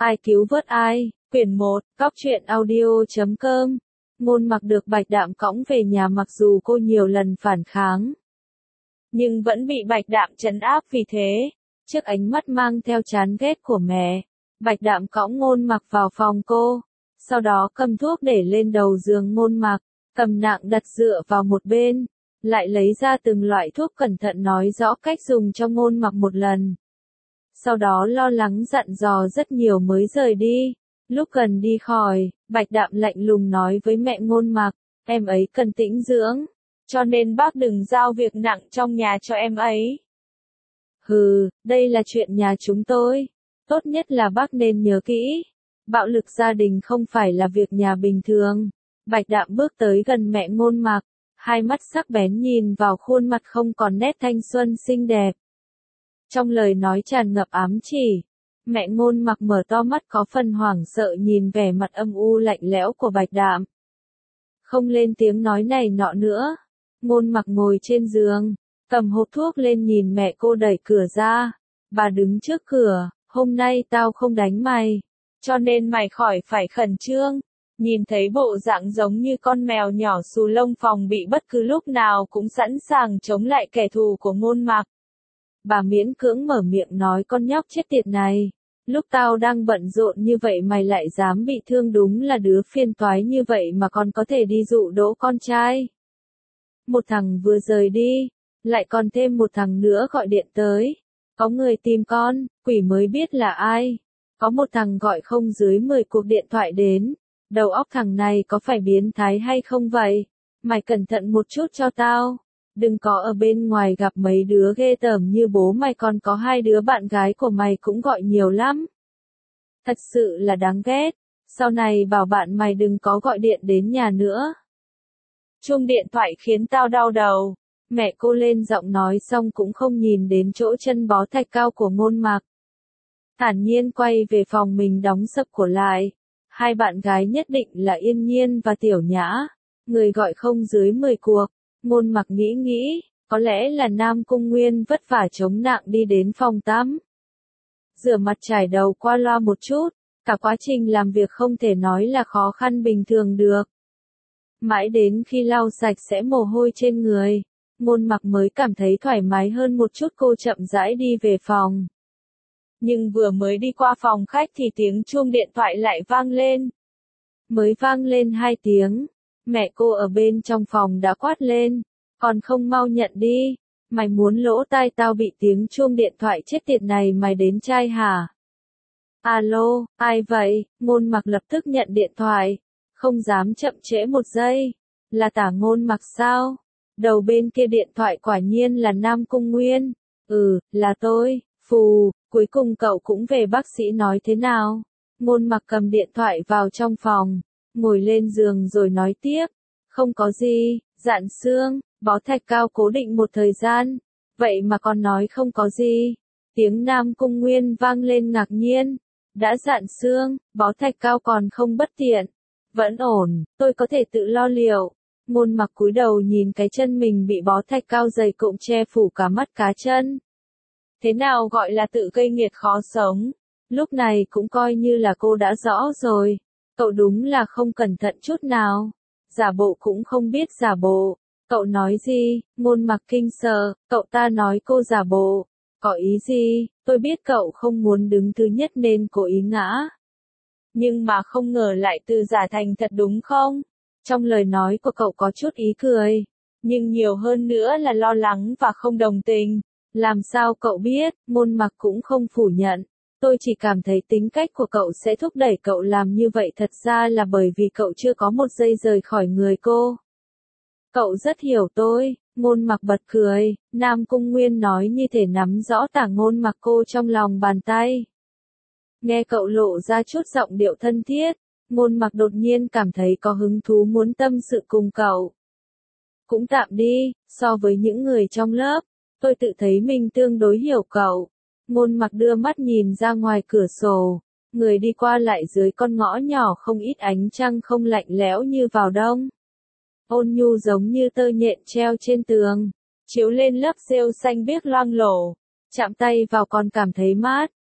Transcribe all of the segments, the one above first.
Ai cứu vớt ai, quyển 1, Cóc truyện audio.com. Ngôn Mặc được Bạch Đạm cõng về nhà mặc dù cô nhiều lần phản kháng, nhưng vẫn bị Bạch Đạm trấn áp vì thế. Trước ánh mắt mang theo chán ghét của mẹ, Bạch Đạm cõng Ngôn Mặc vào phòng cô, sau đó cầm thuốc để lên đầu giường Ngôn Mặc, cầm nạng đặt dựa vào một bên, lại lấy ra từng loại thuốc cẩn thận nói rõ cách dùng cho Ngôn Mặc một lần. Sau đó lo lắng dặn dò rất nhiều mới rời đi. Lúc gần đi khỏi, Bạch Đạm lạnh lùng nói với mẹ Ngôn Mặc, em ấy cần tĩnh dưỡng, cho nên bác đừng giao việc nặng trong nhà cho em ấy. Hừ, đây là chuyện nhà chúng tôi. Tốt nhất là bác nên nhớ kỹ. Bạo lực gia đình không phải là việc nhà bình thường. Bạch Đạm bước tới gần mẹ Ngôn Mặc, hai mắt sắc bén nhìn vào khuôn mặt không còn nét thanh xuân xinh đẹp. Trong lời nói tràn ngập ám chỉ. Mẹ Ngôn Mặc mở to mắt có phần hoảng sợ nhìn vẻ mặt âm u lạnh lẽo của Bạch Đạm. Không lên tiếng nói này nọ nữa. Ngôn Mặc ngồi trên giường, cầm hộp thuốc lên nhìn mẹ cô đẩy cửa ra. Bà đứng trước cửa, hôm nay tao không đánh mày, cho nên mày khỏi phải khẩn trương. Nhìn thấy bộ dạng giống như con mèo nhỏ xù lông phòng bị bất cứ lúc nào cũng sẵn sàng chống lại kẻ thù của Ngôn Mặc. Bà miễn cưỡng mở miệng nói con nhóc chết tiệt này. Lúc tao đang bận rộn như vậy mày lại dám bị thương, đúng là đứa phiền toái như vậy mà còn có thể đi dụ dỗ con trai. Một thằng vừa rời đi, lại còn thêm một thằng nữa gọi điện tới. Có người tìm con, quỷ mới biết là ai. Có một thằng gọi không dưới 10 cuộc điện thoại đến. Đầu óc thằng này có phải biến thái hay không vậy? Mày cẩn thận một chút cho tao. Đừng có ở bên ngoài gặp mấy đứa ghê tởm như bố mày, còn có hai đứa bạn gái của mày cũng gọi nhiều lắm. Thật sự là đáng ghét. Sau này bảo bạn mày đừng có gọi điện đến nhà nữa. Chuông điện thoại khiến tao đau đầu. Mẹ cô lên giọng nói xong cũng không nhìn đến chỗ chân bó thạch cao của Ngôn Mặc. Thản nhiên quay về phòng mình đóng sập cửa lại. Hai bạn gái nhất định là Yên Nhiên và Tiểu Nhã. Người gọi không dưới 10 cuộc. Ngôn Mặc nghĩ, có lẽ là Nam Cung Nguyên vất vả chống nạng đi đến phòng tắm. Rửa mặt chải đầu qua loa một chút, cả quá trình làm việc không thể nói là khó khăn bình thường được. Mãi đến khi lau sạch sẽ mồ hôi trên người, Ngôn Mặc mới cảm thấy thoải mái hơn một chút. Cô chậm rãi đi về phòng. Nhưng vừa mới đi qua phòng khách thì tiếng chuông điện thoại lại vang lên. Mới vang lên 2 tiếng. Mẹ cô ở bên trong phòng đã quát lên, còn không mau nhận đi, mày muốn lỗ tai tao bị tiếng chuông điện thoại chết tiệt này mày đến chai hả? Alo, ai vậy? Ngôn Mặc lập tức nhận điện thoại, không dám chậm trễ một giây. Là Tả Ngôn Mặc sao? Đầu bên kia điện thoại quả nhiên là Nam Cung Nguyên. Ừ, là tôi. Phù, cuối cùng cậu cũng về, bác sĩ nói thế nào? Ngôn Mặc cầm điện thoại vào trong phòng, ngồi lên giường rồi nói tiếp. Không có gì, dạn xương, bó thạch cao cố định một thời gian. Vậy mà còn nói không có gì. Tiếng Nam Cung Nguyên vang lên ngạc nhiên. Đã dạn xương, bó thạch cao còn không bất tiện. Vẫn ổn, tôi có thể tự lo liệu. Ngôn Mặc cúi đầu nhìn cái chân mình bị bó thạch cao dày cộm che phủ cả mắt cá chân. Thế nào gọi là tự gây nghiệt khó sống? Lúc này cũng coi như là cô đã rõ rồi. Cậu đúng là không cẩn thận chút nào. Giả bộ cũng không biết giả bộ. Cậu nói gì? Ngôn Mặc kinh sợ. Cậu ta nói cô giả bộ. Có ý gì? Tôi biết cậu không muốn đứng thứ nhất nên cố ý ngã. Nhưng mà không ngờ lại từ giả thành thật đúng không? Trong lời nói của cậu có chút ý cười. Nhưng nhiều hơn nữa là lo lắng và không đồng tình. Làm sao cậu biết? Ngôn Mặc cũng không phủ nhận. Tôi chỉ cảm thấy tính cách của cậu sẽ thúc đẩy cậu làm như vậy, thật ra là bởi vì cậu chưa có một giây rời khỏi người cô. Cậu rất hiểu tôi. Ngôn Mặc bật cười. Nam Cung Nguyên nói như thể nắm rõ Tả Ngôn Mặc cô trong lòng bàn tay. Nghe cậu lộ ra chút giọng điệu thân thiết, Ngôn Mặc đột nhiên cảm thấy có hứng thú muốn tâm sự cùng cậu. Cũng tạm đi, so với những người trong lớp, tôi tự thấy mình tương đối hiểu cậu. Ngôn Mặc đưa mắt nhìn ra ngoài cửa sổ, người đi qua lại dưới con ngõ nhỏ, không ít ánh trăng không lạnh lẽo như vào đông. Ôn nhu giống như tơ nhện treo trên tường, chiếu lên lớp rêu xanh biếc loang lổ, chạm tay vào còn cảm thấy mát.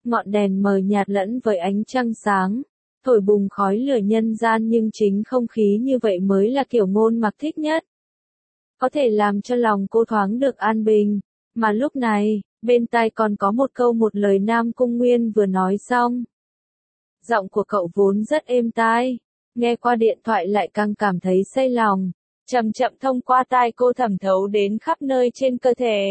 ngọn đèn mờ nhạt lẫn với ánh trăng sáng, thổi bùng khói lửa nhân gian nhưng chính không khí như vậy mới là kiểu Ngôn Mặc thích nhất. Có thể làm cho lòng cô thoáng được an bình, mà lúc này, bên tai còn có một câu một lời Nam Cung Nguyên vừa nói xong. Giọng của cậu vốn rất êm tai, nghe qua điện thoại lại càng cảm thấy say lòng, chậm chậm thông qua tai cô thẩm thấu đến khắp nơi trên cơ thể.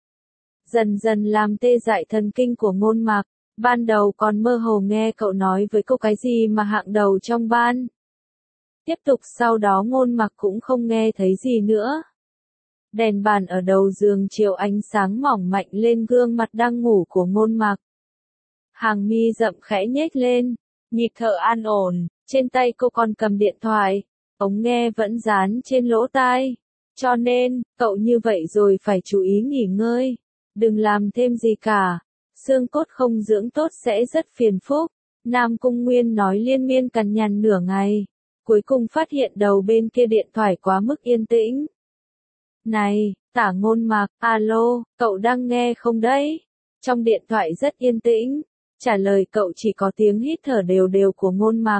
Dần dần làm tê dại thần kinh của Ngôn Mặc, ban đầu còn mơ hồ nghe cậu nói với cô cái gì mà hạng đầu trong ban. Tiếp tục sau đó Ngôn Mặc cũng không nghe thấy gì nữa. Đèn bàn ở đầu giường chiếu ánh sáng mỏng mạnh lên gương mặt đang ngủ của Ngôn Mặc. Hàng mi rậm khẽ nhếch lên, nhịp thở an ổn, trên tay cô còn cầm điện thoại, ống nghe vẫn dán trên lỗ tai. Cho nên, cậu như vậy rồi phải chú ý nghỉ ngơi, đừng làm thêm gì cả, xương cốt không dưỡng tốt sẽ rất phiền phức. Nam Cung Nguyên nói liên miên cằn nhằn nửa ngày, cuối cùng phát hiện đầu bên kia điện thoại quá mức yên tĩnh. Này, Tả Ngôn Mặc, alo, cậu đang nghe không đấy? Trong điện thoại rất yên tĩnh, trả lời cậu chỉ có tiếng hít thở đều đều của Ngôn Mặc.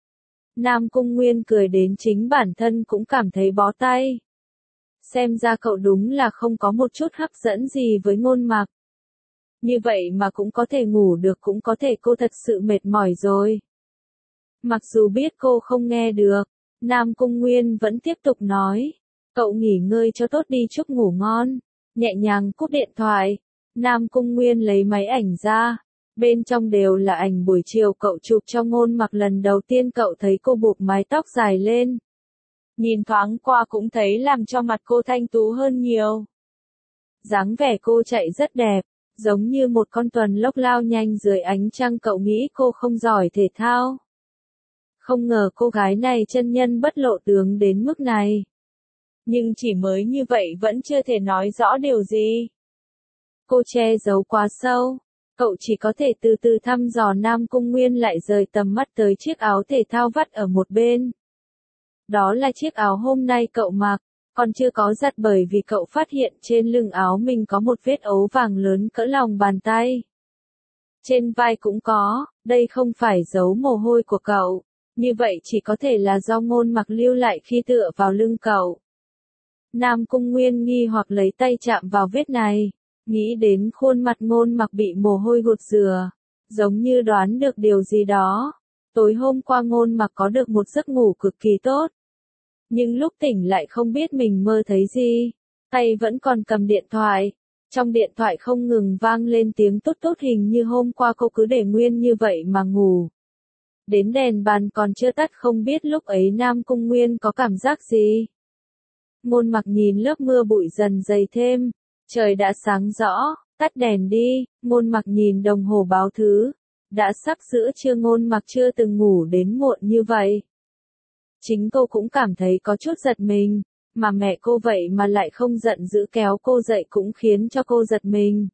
Nam Cung Nguyên cười đến chính bản thân cũng cảm thấy bó tay. Xem ra cậu đúng là không có một chút hấp dẫn gì với Ngôn Mặc. Như vậy mà cũng có thể ngủ được, cũng có thể cô thật sự mệt mỏi rồi. Mặc dù biết cô không nghe được, Nam Cung Nguyên vẫn tiếp tục nói. Cậu nghỉ ngơi cho tốt đi, chúc ngủ ngon. Nhẹ nhàng cúp điện thoại, Nam Cung Nguyên lấy máy ảnh ra. Bên trong đều là ảnh buổi chiều cậu chụp cho Ngôn Mặc lần đầu tiên cậu thấy cô buộc mái tóc dài lên. Nhìn thoáng qua cũng thấy làm cho mặt cô thanh tú hơn nhiều. Dáng vẻ cô chạy rất đẹp, giống như một con tuần lốc lao nhanh dưới ánh trăng. Cậu nghĩ cô không giỏi thể thao. Không ngờ cô gái này chân nhân bất lộ tướng đến mức này. Nhưng chỉ mới như vậy vẫn chưa thể nói rõ điều gì. Cô che giấu quá sâu, cậu chỉ có thể từ từ thăm dò. Nam Cung Nguyên lại rời tầm mắt tới chiếc áo thể thao vắt ở một bên. Đó là chiếc áo hôm nay cậu mặc, còn chưa có giặt bởi vì cậu phát hiện trên lưng áo mình có một vết ấu vàng lớn cỡ lòng bàn tay. Trên vai cũng có, đây không phải dấu mồ hôi của cậu, như vậy chỉ có thể là do Ngôn Mặc lưu lại khi tựa vào lưng cậu. Nam Cung Nguyên nghi hoặc lấy tay chạm vào vết này, nghĩ đến khuôn mặt Ngôn Mặc bị mồ hôi gột rửa, giống như đoán được điều gì đó. Tối hôm qua Ngôn Mặc có được một giấc ngủ cực kỳ tốt. Nhưng lúc tỉnh lại không biết mình mơ thấy gì, tay vẫn còn cầm điện thoại. Trong điện thoại không ngừng vang lên tiếng tút tút, hình như hôm qua cô cứ để nguyên như vậy mà ngủ. Đến đèn bàn còn chưa tắt, không biết lúc ấy Nam Cung Nguyên có cảm giác gì. Ngôn Mặc nhìn lớp mưa bụi dần dày thêm, trời đã sáng rõ, tắt đèn đi. Ngôn Mặc nhìn đồng hồ báo thứ, đã sắp giữa trưa. Ngôn Mặc chưa từng ngủ đến muộn như vậy. Chính cô cũng cảm thấy có chút giật mình, mà mẹ cô vậy mà lại không giận dữ kéo cô dậy cũng khiến cho cô giật mình.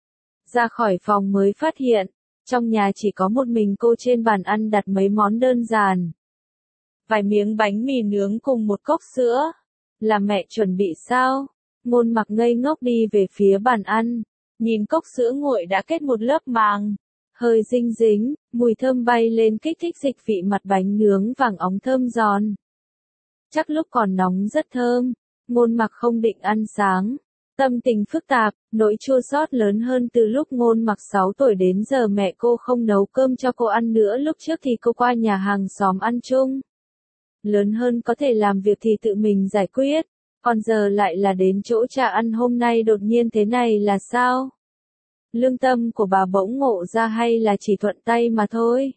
Ra khỏi phòng mới phát hiện, trong nhà chỉ có một mình cô, trên bàn ăn đặt mấy món đơn giản. Vài miếng bánh mì nướng cùng một cốc sữa. Là mẹ chuẩn bị sao? Ngôn Mặc ngây ngốc đi về phía bàn ăn, nhìn cốc sữa nguội đã kết một lớp màng, hơi dinh dính, mùi thơm bay lên kích thích dịch vị mặt bánh nướng vàng óng thơm giòn. Chắc lúc còn nóng rất thơm. Ngôn Mặc không định ăn sáng, tâm tình phức tạp, nỗi chua xót lớn hơn từ lúc Ngôn Mặc 6 tuổi đến giờ mẹ cô không nấu cơm cho cô ăn nữa. Lúc trước thì cô qua nhà hàng xóm ăn chung. Lớn hơn có thể làm việc thì tự mình giải quyết, còn giờ lại là đến chỗ trà ăn hôm nay đột nhiên thế này là sao? Lương tâm của bà bỗng ngộ ra hay là chỉ thuận tay mà thôi?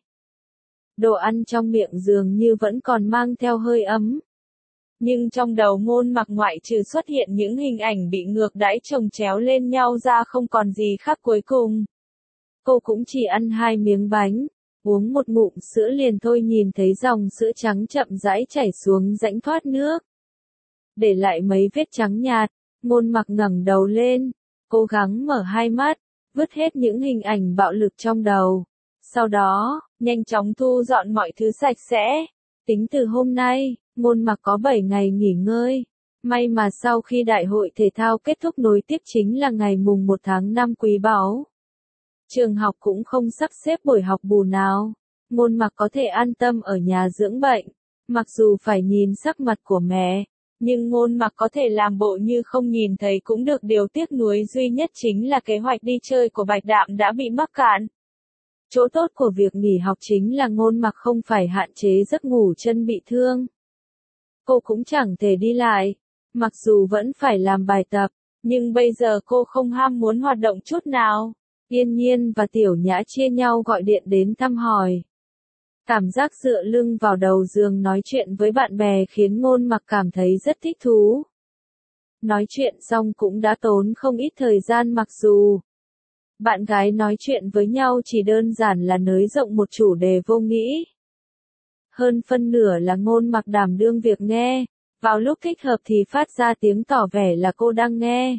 Đồ ăn trong miệng dường như vẫn còn mang theo hơi ấm. Nhưng trong đầu Ngôn Mặc ngoại trừ xuất hiện những hình ảnh bị ngược đãi chồng chéo lên nhau ra không còn gì khác. Cuối cùng, cô cũng chỉ ăn 2 miếng bánh, uống một ngụm sữa liền thôi, nhìn thấy dòng sữa trắng chậm rãi chảy xuống rãnh thoát nước, để lại mấy vết trắng nhạt. Ngôn Mặc ngẩng đầu lên, cố gắng mở hai mắt, vứt hết những hình ảnh bạo lực trong đầu. Sau đó, nhanh chóng thu dọn mọi thứ sạch sẽ. Tính từ hôm nay, Ngôn Mặc có 7 ngày nghỉ ngơi. May mà sau khi đại hội thể thao kết thúc nối tiếp chính là ngày mùng 1 tháng 5 quý báu. Trường học cũng không sắp xếp buổi học bù nào. Ngôn Mặc có thể an tâm ở nhà dưỡng bệnh. Mặc dù phải nhìn sắc mặt của mẹ, nhưng Ngôn Mặc có thể làm bộ như không nhìn thấy cũng được. Điều tiếc nuối duy nhất chính là kế hoạch đi chơi của Bạch Đạm đã bị mắc cạn. Chỗ tốt của việc nghỉ học chính là Ngôn Mặc không phải hạn chế giấc ngủ chân bị thương. Cô cũng chẳng thể đi lại, mặc dù vẫn phải làm bài tập, nhưng bây giờ cô không ham muốn hoạt động chút nào. Yên Nhiên và Tiểu Nhã chia nhau gọi điện đến thăm hỏi. Cảm giác dựa lưng vào đầu giường nói chuyện với bạn bè khiến Ngôn Mặc cảm thấy rất thích thú. Nói chuyện xong cũng đã tốn không ít thời gian, mặc dù bạn gái nói chuyện với nhau chỉ đơn giản là nới rộng một chủ đề vô nghĩa. Hơn phân nửa là Ngôn Mặc đảm đương việc nghe, vào lúc thích hợp thì phát ra tiếng tỏ vẻ là cô đang nghe.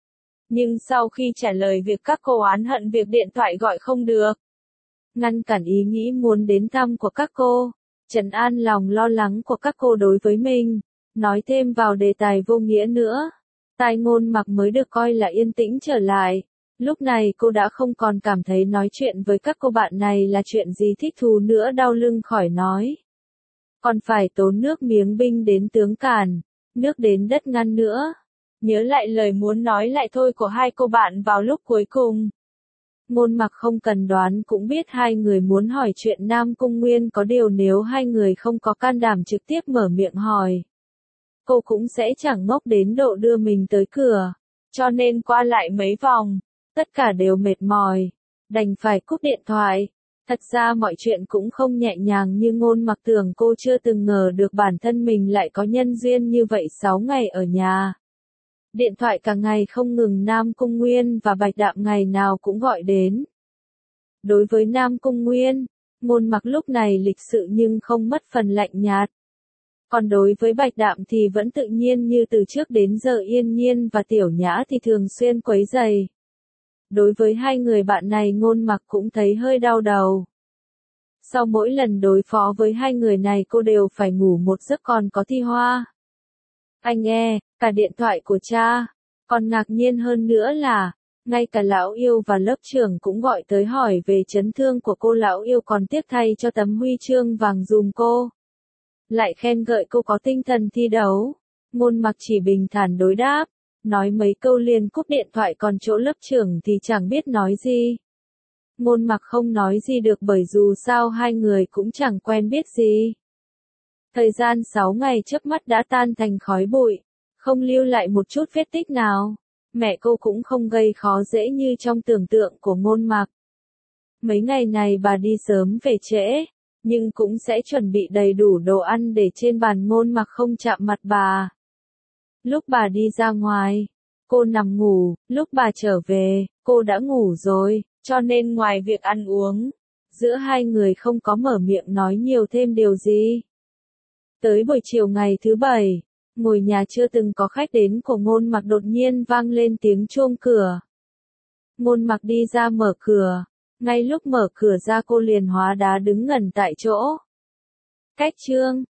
Nhưng sau khi trả lời việc các cô oán hận việc điện thoại gọi không được, ngăn cản ý nghĩ muốn đến thăm của các cô, trấn an lòng lo lắng của các cô đối với mình, nói thêm vào đề tài vô nghĩa nữa, tai Ngôn Mặc mới được coi là yên tĩnh trở lại. Lúc này cô đã không còn cảm thấy nói chuyện với các cô bạn này là chuyện gì thích thú nữa, đau lưng khỏi nói. Còn phải tốn nước miếng binh đến tướng càn, nước đến đất ngăn nữa. Nhớ lại lời muốn nói lại thôi của hai cô bạn vào lúc cuối cùng. Ngôn Mặc không cần đoán cũng biết hai người muốn hỏi chuyện Nam Cung Nguyên, có điều nếu hai người không có can đảm trực tiếp mở miệng hỏi, cô cũng sẽ chẳng ngốc đến độ đưa mình tới cửa. Cho nên qua lại mấy vòng, tất cả đều mệt mỏi, đành phải cúp điện thoại. Thật ra mọi chuyện cũng không nhẹ nhàng như Ngôn Mặc tưởng, cô chưa từng ngờ được bản thân mình lại có nhân duyên như vậy. 6 ngày ở nhà, điện thoại cả ngày không ngừng, Nam Cung Nguyên và Bạch Đạm ngày nào cũng gọi đến. Đối với Nam Cung Nguyên, Ngôn Mặc lúc này lịch sự nhưng không mất phần lạnh nhạt. Còn đối với Bạch Đạm thì vẫn tự nhiên như từ trước đến giờ. Yên Nhiên và Tiểu Nhã thì thường xuyên quấy rầy. Đối với hai người bạn này Ngôn Mặc cũng thấy hơi đau đầu. Sau mỗi lần đối phó với hai người này cô đều phải ngủ một giấc, còn có Thi Hoa. Anh nghe, cả điện thoại của cha. Còn ngạc nhiên hơn nữa là, ngay cả Lão Yêu và lớp trưởng cũng gọi tới hỏi về chấn thương của cô. Lão Yêu còn tiếc thay cho tấm huy chương vàng dùm cô. Lại khen ngợi cô có tinh thần thi đấu. Ngôn Mặc chỉ bình thản đối đáp, nói mấy câu liền cúp điện thoại, còn chỗ lớp trưởng thì chẳng biết nói gì. Ngôn Mặc không nói gì được bởi dù sao hai người cũng chẳng quen biết gì. Thời gian 6 ngày chớp mắt đã tan thành khói bụi, không lưu lại một chút vết tích nào. Mẹ cô cũng không gây khó dễ như trong tưởng tượng của Ngôn Mặc. Mấy ngày này bà đi sớm về trễ, nhưng cũng sẽ chuẩn bị đầy đủ đồ ăn để trên bàn. Ngôn Mặc không chạm mặt bà. Lúc bà đi ra ngoài, cô nằm ngủ, lúc bà trở về, cô đã ngủ rồi, cho nên ngoài việc ăn uống, giữa hai người không có mở miệng nói nhiều thêm điều gì. Tới buổi chiều ngày thứ Bảy, ngôi nhà chưa từng có khách đến của Ngôn Mặc đột nhiên vang lên tiếng chuông cửa. Ngôn Mặc đi ra mở cửa, ngay lúc mở cửa ra cô liền hóa đá đứng ngẩn tại chỗ. Cách chương